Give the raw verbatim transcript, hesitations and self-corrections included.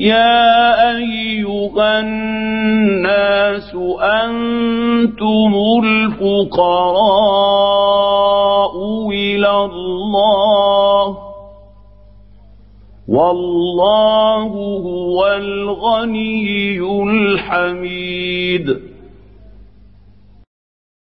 يا أيها الناس أنتم الفقراء إلى الله والله هو الغني الحميد